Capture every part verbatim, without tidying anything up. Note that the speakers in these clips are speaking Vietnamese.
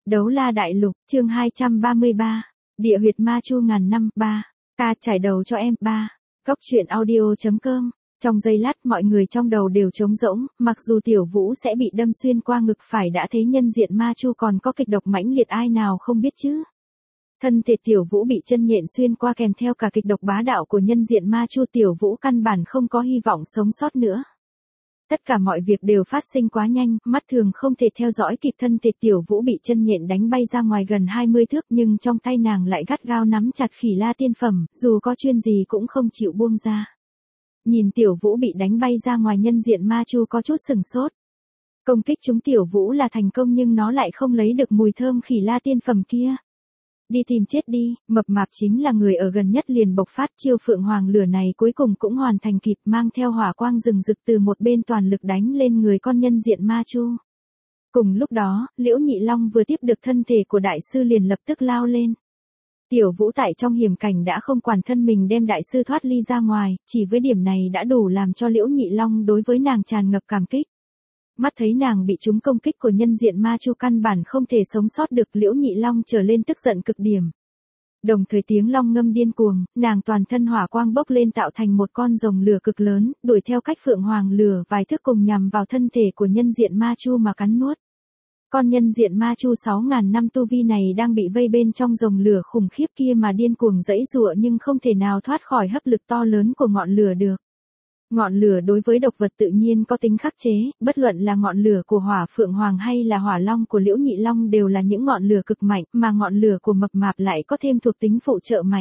Đấu La Đại Lục, chương hai trăm ba mươi ba. Địa huyệt ma chu ngàn năm, ba. Ca trải đầu cho em, ba. Cốc truyện audio chấm com. Trong giây lát mọi người trong đầu đều trống rỗng, mặc dù Tiểu Vũ sẽ bị đâm xuyên qua ngực phải đã thấy nhân diện ma chu còn có kịch độc mãnh liệt ai nào không biết chứ. Thân thể Tiểu Vũ bị chân nhện xuyên qua kèm theo cả kịch độc bá đạo của nhân diện ma chu, Tiểu Vũ căn bản không có hy vọng sống sót nữa. Tất cả mọi việc đều phát sinh quá nhanh, mắt thường không thể theo dõi kịp, thân thể Tiểu Vũ bị chân nhện đánh bay ra ngoài gần hai mươi thước nhưng trong tay nàng lại gắt gao nắm chặt khỉ la tiên phẩm, dù có chuyên gì cũng không chịu buông ra. Nhìn Tiểu Vũ bị đánh bay ra ngoài, nhân diện ma chu có chút sừng sốt. Công kích chúng Tiểu Vũ là thành công nhưng nó lại không lấy được mùi thơm khỉ la tiên phẩm kia. Đi tìm chết đi, mập mạp chính là người ở gần nhất liền bộc phát chiêu phượng hoàng lửa này, cuối cùng cũng hoàn thành kịp, mang theo hỏa quang rừng rực từ một bên toàn lực đánh lên người con nhân diện ma chu. Cùng lúc đó, Liễu Nhị Long vừa tiếp được thân thể của đại sư liền lập tức lao lên. Tiểu Vũ tại trong hiểm cảnh đã không quản thân mình đem đại sư thoát ly ra ngoài, chỉ với điểm này đã đủ làm cho Liễu Nhị Long đối với nàng tràn ngập cảm kích. Mắt thấy nàng bị trúng công kích của nhân diện ma chu căn bản không thể sống sót được, Liễu Nhị Long trở lên tức giận cực điểm. Đồng thời tiếng long ngâm điên cuồng, nàng toàn thân hỏa quang bốc lên tạo thành một con rồng lửa cực lớn, đuổi theo cách phượng hoàng lửa vài thước cùng nhằm vào thân thể của nhân diện ma chu mà cắn nuốt. Con nhân diện ma chu sáu ngàn năm tu vi này đang bị vây bên trong rồng lửa khủng khiếp kia mà điên cuồng giãy giụa nhưng không thể nào thoát khỏi hấp lực to lớn của ngọn lửa được. Ngọn lửa đối với độc vật tự nhiên có tính khắc chế, bất luận là ngọn lửa của hỏa phượng hoàng hay là hỏa long của Liễu Nhị Long đều là những ngọn lửa cực mạnh, mà ngọn lửa của mập mạp lại có thêm thuộc tính phụ trợ mạnh.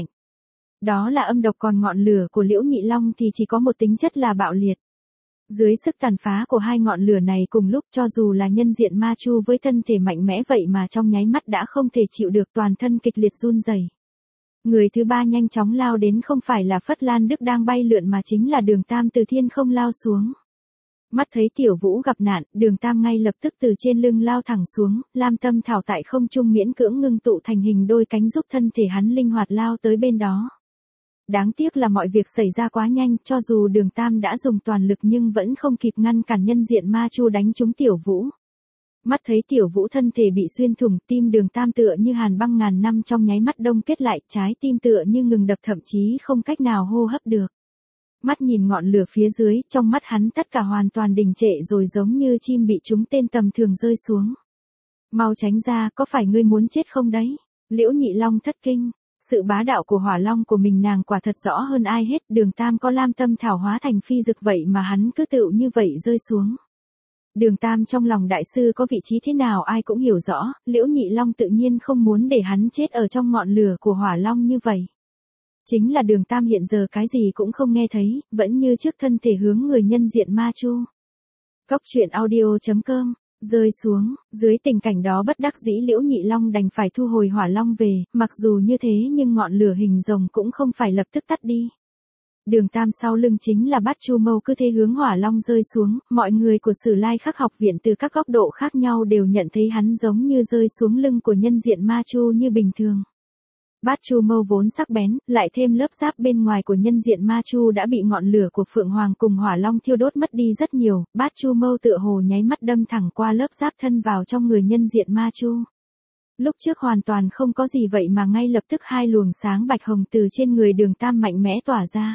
Đó là âm độc, còn ngọn lửa của Liễu Nhị Long thì chỉ có một tính chất là bạo liệt. Dưới sức tàn phá của hai ngọn lửa này cùng lúc, cho dù là nhân diện ma chu với thân thể mạnh mẽ vậy mà trong nháy mắt đã không thể chịu được, toàn thân kịch liệt run rẩy. Người thứ ba nhanh chóng lao đến không phải là Phất Lan Đức đang bay lượn mà chính là Đường Tam từ thiên không lao xuống. Mắt thấy Tiểu Vũ gặp nạn, Đường Tam ngay lập tức từ trên lưng lao thẳng xuống, lam tâm thảo tại không trung miễn cưỡng ngưng tụ thành hình đôi cánh giúp thân thể hắn linh hoạt lao tới bên đó. Đáng tiếc là mọi việc xảy ra quá nhanh, cho dù Đường Tam đã dùng toàn lực nhưng vẫn không kịp ngăn cản nhân diện ma chu đánh trúng Tiểu Vũ. Mắt thấy Tiểu Vũ thân thể bị xuyên thủng, tim Đường Tam tựa như hàn băng ngàn năm trong nháy mắt đông kết lại, trái tim tựa như ngừng đập, thậm chí không cách nào hô hấp được. Mắt nhìn ngọn lửa phía dưới, trong mắt hắn tất cả hoàn toàn đình trệ rồi giống như chim bị trúng tên tầm thường rơi xuống. Mau tránh ra, có phải ngươi muốn chết không đấy? Liễu Nhị Long thất kinh. Sự bá đạo của hỏa long của mình nàng quả thật rõ hơn ai hết, Đường Tam có lam tâm thảo hóa thành phi dực vậy mà hắn cứ tựu như vậy rơi xuống. Đường Tam trong lòng đại sư có vị trí thế nào ai cũng hiểu rõ, Liễu Nhị Long tự nhiên không muốn để hắn chết ở trong ngọn lửa của hỏa long như vậy. Chính là Đường Tam hiện giờ cái gì cũng không nghe thấy, vẫn như trước thân thể hướng người nhân diện ma chu. Cốc truyện audio chấm com. Rơi xuống, dưới tình cảnh đó bất đắc dĩ Liễu Nhị Long đành phải thu hồi hỏa long về, mặc dù như thế nhưng ngọn lửa hình rồng cũng không phải lập tức tắt đi. Đường Tam sau lưng chính là Bát Chu Mâu cứ thế hướng hỏa long rơi xuống, mọi người của Sử Lai Khắc học viện từ các góc độ khác nhau đều nhận thấy hắn giống như rơi xuống lưng của nhân diện ma chu như bình thường. Bát Chu Mâu vốn sắc bén, lại thêm lớp giáp bên ngoài của nhân diện ma chu đã bị ngọn lửa của Phượng Hoàng cùng hỏa long thiêu đốt mất đi rất nhiều, Bát Chu Mâu tựa hồ nháy mắt đâm thẳng qua lớp giáp thân vào trong người nhân diện ma chu. Lúc trước hoàn toàn không có gì vậy mà ngay lập tức hai luồng sáng bạch hồng từ trên người Đường Tam mạnh mẽ tỏa ra.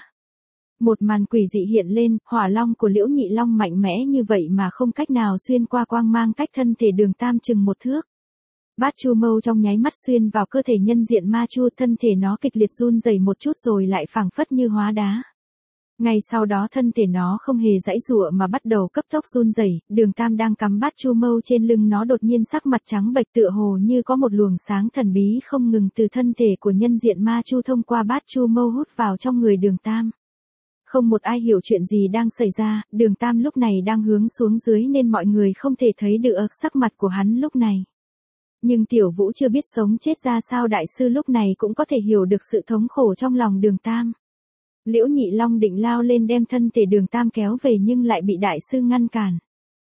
Một màn quỷ dị hiện lên, hỏa long của Liễu Nhị Long mạnh mẽ như vậy mà không cách nào xuyên qua quang mang cách thân thể Đường Tam chừng một thước. Bát Chu Mâu trong nháy mắt xuyên vào cơ thể nhân diện ma chu, thân thể nó kịch liệt run rẩy một chút rồi lại phảng phất như hóa đá. Ngay sau đó thân thể nó không hề giãy giụa mà bắt đầu cấp tốc run rẩy, Đường Tam đang cắm Bát Chu Mâu trên lưng nó đột nhiên sắc mặt trắng bệch tựa hồ như có một luồng sáng thần bí không ngừng từ thân thể của nhân diện ma chu thông qua Bát Chu Mâu hút vào trong người Đường Tam. Không một ai hiểu chuyện gì đang xảy ra, Đường Tam lúc này đang hướng xuống dưới nên mọi người không thể thấy được sắc mặt của hắn lúc này. Nhưng Tiểu Vũ chưa biết sống chết ra sao, đại sư lúc này cũng có thể hiểu được sự thống khổ trong lòng Đường Tam. Liễu Nhị Long định lao lên đem thân thể Đường Tam kéo về nhưng lại bị đại sư ngăn cản.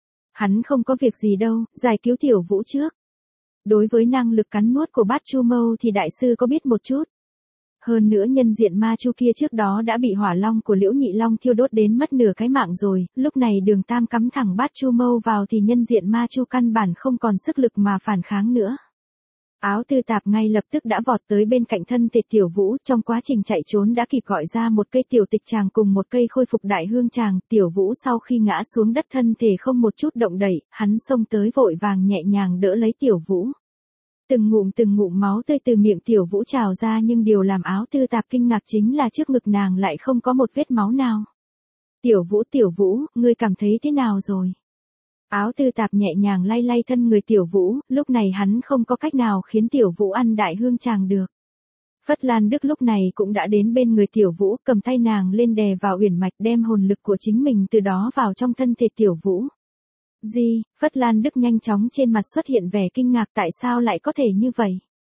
Hắn không có việc gì đâu, giải cứu Tiểu Vũ trước. Đối với năng lực cắn nuốt của Bát Chu Mâu thì đại sư có biết một chút. Hơn nữa nhân diện ma chu kia trước đó đã bị hỏa long của Liễu Nhị Long thiêu đốt đến mất nửa cái mạng rồi, lúc này Đường Tam cắm thẳng Bát Chu Mâu vào thì nhân diện ma chu căn bản không còn sức lực mà phản kháng nữa. Áo tư tạp ngay lập tức đã vọt tới bên cạnh thân thể Tiểu Vũ, trong quá trình chạy trốn đã kịp gọi ra một cây tiểu tịch tràng cùng một cây khôi phục đại hương tràng. Tiểu Vũ sau khi ngã xuống đất thân thể không một chút động đậy, hắn xông tới vội vàng nhẹ nhàng đỡ lấy Tiểu Vũ. Từng ngụm từng ngụm máu tươi từ miệng Tiểu Vũ trào ra, nhưng điều làm áo tư tạp kinh ngạc chính là trước ngực nàng lại không có một vết máu nào. Tiểu Vũ, Tiểu Vũ, ngươi cảm thấy thế nào rồi? Áo tư tạp nhẹ nhàng lay lay thân người Tiểu Vũ, lúc này hắn không có cách nào khiến Tiểu Vũ ăn đại hương tràng được. Phất Lan Đức lúc này cũng đã đến bên người Tiểu Vũ, cầm tay nàng lên đè vào uyển mạch, đem hồn lực của chính mình từ đó vào trong thân thể Tiểu Vũ. Gì? Phất Lan Đức nhanh chóng trên mặt xuất hiện vẻ kinh ngạc, tại sao lại có thể như vậy?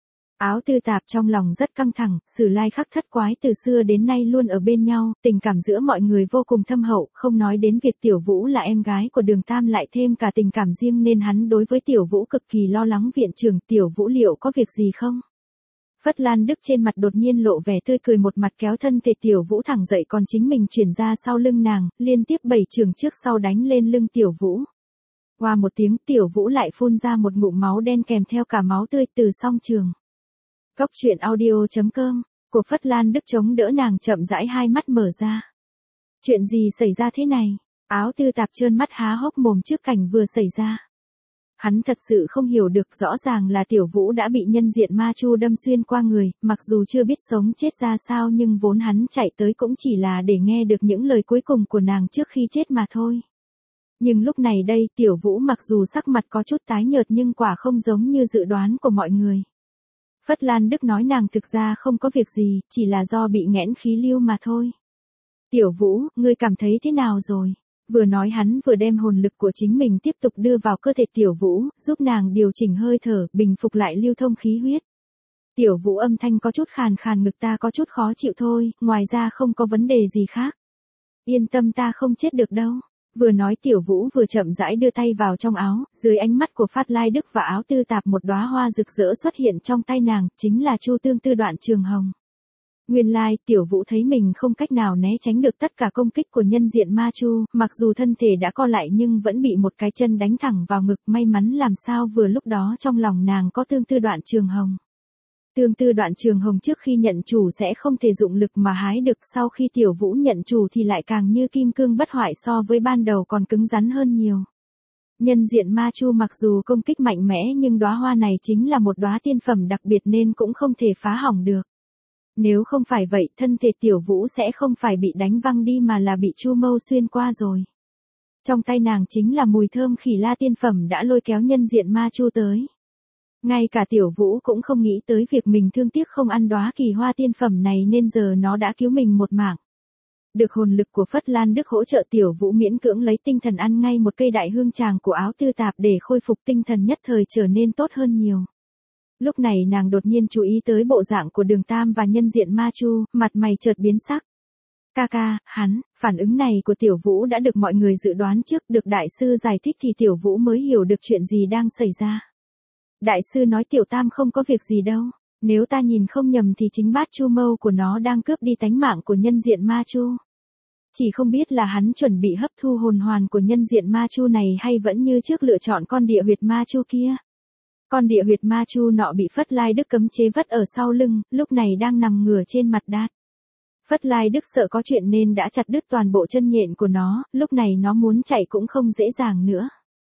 Áo tư tạp trong lòng rất căng thẳng, Sử Lai Khắc thất quái từ xưa đến nay luôn ở bên nhau, tình cảm giữa mọi người vô cùng thâm hậu, không nói đến việc Tiểu Vũ là em gái của Đường Tam lại thêm cả tình cảm riêng nên hắn đối với Tiểu Vũ cực kỳ lo lắng. Viện trưởng, Tiểu Vũ liệu có việc gì không? Phất Lan Đức trên mặt đột nhiên lộ vẻ tươi cười, một mặt kéo thân thể Tiểu Vũ thẳng dậy, còn chính mình chuyển ra sau lưng nàng, liên tiếp bảy chưởng trước sau đánh lên lưng Tiểu Vũ. Qua một tiếng, Tiểu Vũ lại phun ra một ngụm máu đen kèm theo cả máu tươi từ song trường. Góc truyện audio chấm com của Phất Lan Đức chống đỡ nàng chậm rãi hai mắt mở ra. Chuyện gì xảy ra thế này? Áo tư tạp trơn mắt há hốc mồm trước cảnh vừa xảy ra. Hắn thật sự không hiểu được, rõ ràng là Tiểu Vũ đã bị nhân diện ma chu đâm xuyên qua người, mặc dù chưa biết sống chết ra sao nhưng vốn hắn chạy tới cũng chỉ là để nghe được những lời cuối cùng của nàng trước khi chết mà thôi. Nhưng lúc này đây, Tiểu Vũ mặc dù sắc mặt có chút tái nhợt nhưng quả không giống như dự đoán của mọi người. Phất Lan Đức nói nàng thực ra không có việc gì, chỉ là do bị nghẽn khí lưu mà thôi. Tiểu Vũ, ngươi cảm thấy thế nào rồi? Vừa nói hắn vừa đem hồn lực của chính mình tiếp tục đưa vào cơ thể Tiểu Vũ, giúp nàng điều chỉnh hơi thở, bình phục lại lưu thông khí huyết. Tiểu Vũ âm thanh có chút khàn khàn, ngực ta có chút khó chịu thôi, ngoài ra không có vấn đề gì khác. Yên tâm, ta không chết được đâu. Vừa nói Tiểu Vũ vừa chậm rãi đưa tay vào trong áo, dưới ánh mắt của Phát Lai Đức và áo tư tạp một đóa hoa rực rỡ xuất hiện trong tay nàng, chính là Chu Tương Tư Đoạn Trường Hồng. Nguyên lai, Tiểu Vũ thấy mình không cách nào né tránh được tất cả công kích của nhân diện ma chu, mặc dù thân thể đã co lại nhưng vẫn bị một cái chân đánh thẳng vào ngực, may mắn làm sao vừa lúc đó trong lòng nàng có Tương Tư Đoạn Trường Hồng. Tương Tư Đoạn Trường Hồng trước khi nhận chủ sẽ không thể dụng lực mà hái được, sau khi Tiểu Vũ nhận chủ thì lại càng như kim cương bất hoại, so với ban đầu còn cứng rắn hơn nhiều. Nhân diện ma chu mặc dù công kích mạnh mẽ nhưng đóa hoa này chính là một đóa tiên phẩm đặc biệt nên cũng không thể phá hỏng được. Nếu không phải vậy, thân thể Tiểu Vũ sẽ không phải bị đánh văng đi mà là bị chu mâu xuyên qua rồi. Trong tay nàng chính là mùi thơm khỉ la tiên phẩm đã lôi kéo nhân diện ma chu tới. Ngay cả Tiểu Vũ cũng không nghĩ tới việc mình thương tiếc không ăn đóa kỳ hoa tiên phẩm này nên giờ nó đã cứu mình một mạng. Được hồn lực của Phất Lan Đức hỗ trợ, Tiểu Vũ miễn cưỡng lấy tinh thần ăn ngay một cây đại hương tràng của áo tư tạp để khôi phục tinh thần, nhất thời trở nên tốt hơn nhiều. Lúc này nàng đột nhiên chú ý tới bộ dạng của Đường Tam và nhân diện ma chu, mặt mày chợt biến sắc. Ca ca, hắn, phản ứng này của Tiểu Vũ đã được mọi người dự đoán trước, được đại sư giải thích thì Tiểu Vũ mới hiểu được chuyện gì đang xảy ra. Đại sư nói Tiểu Tam không có việc gì đâu, nếu ta nhìn không nhầm thì chính bát chu mâu của nó đang cướp đi tánh mạng của nhân diện ma chu. Chỉ không biết là hắn chuẩn bị hấp thu hồn hoàn của nhân diện ma chu này hay vẫn như trước lựa chọn con địa huyệt ma chu kia. Con địa huyệt ma chu nọ bị Phất Lai Đức cấm chế vất ở sau lưng, lúc này đang nằm ngửa trên mặt đát. Phất Lai Đức sợ có chuyện nên đã chặt đứt toàn bộ chân nhện của nó, lúc này nó muốn chạy cũng không dễ dàng nữa.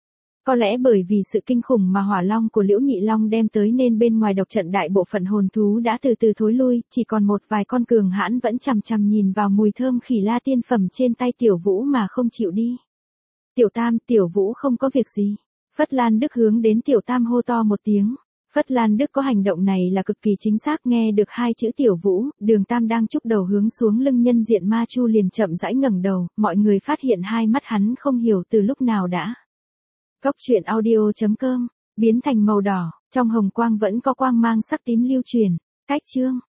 Có lẽ bởi vì sự kinh khủng mà hỏa long của Liễu Nhị Long đem tới nên bên ngoài độc trận đại bộ phận hồn thú đã từ từ thối lui, chỉ còn một vài con cường hãn vẫn chằm chằm nhìn vào mùi thơm khỉ la tiên phẩm trên tay Tiểu Vũ mà không chịu đi. Tiểu Tam, Tiểu Vũ không có việc gì. Phất Lan Đức hướng đến Tiểu Tam hô to một tiếng. Phất Lan Đức có hành động này là cực kỳ chính xác, nghe được hai chữ Tiểu Vũ, Đường Tam đang chúc đầu hướng xuống lưng nhân diện ma chu liền chậm rãi ngẩng đầu, mọi người phát hiện hai mắt hắn không hiểu từ lúc nào đã. Góc truyện audio chấm com, biến thành màu đỏ, trong hồng quang vẫn có quang mang sắc tím lưu truyền. Cách chương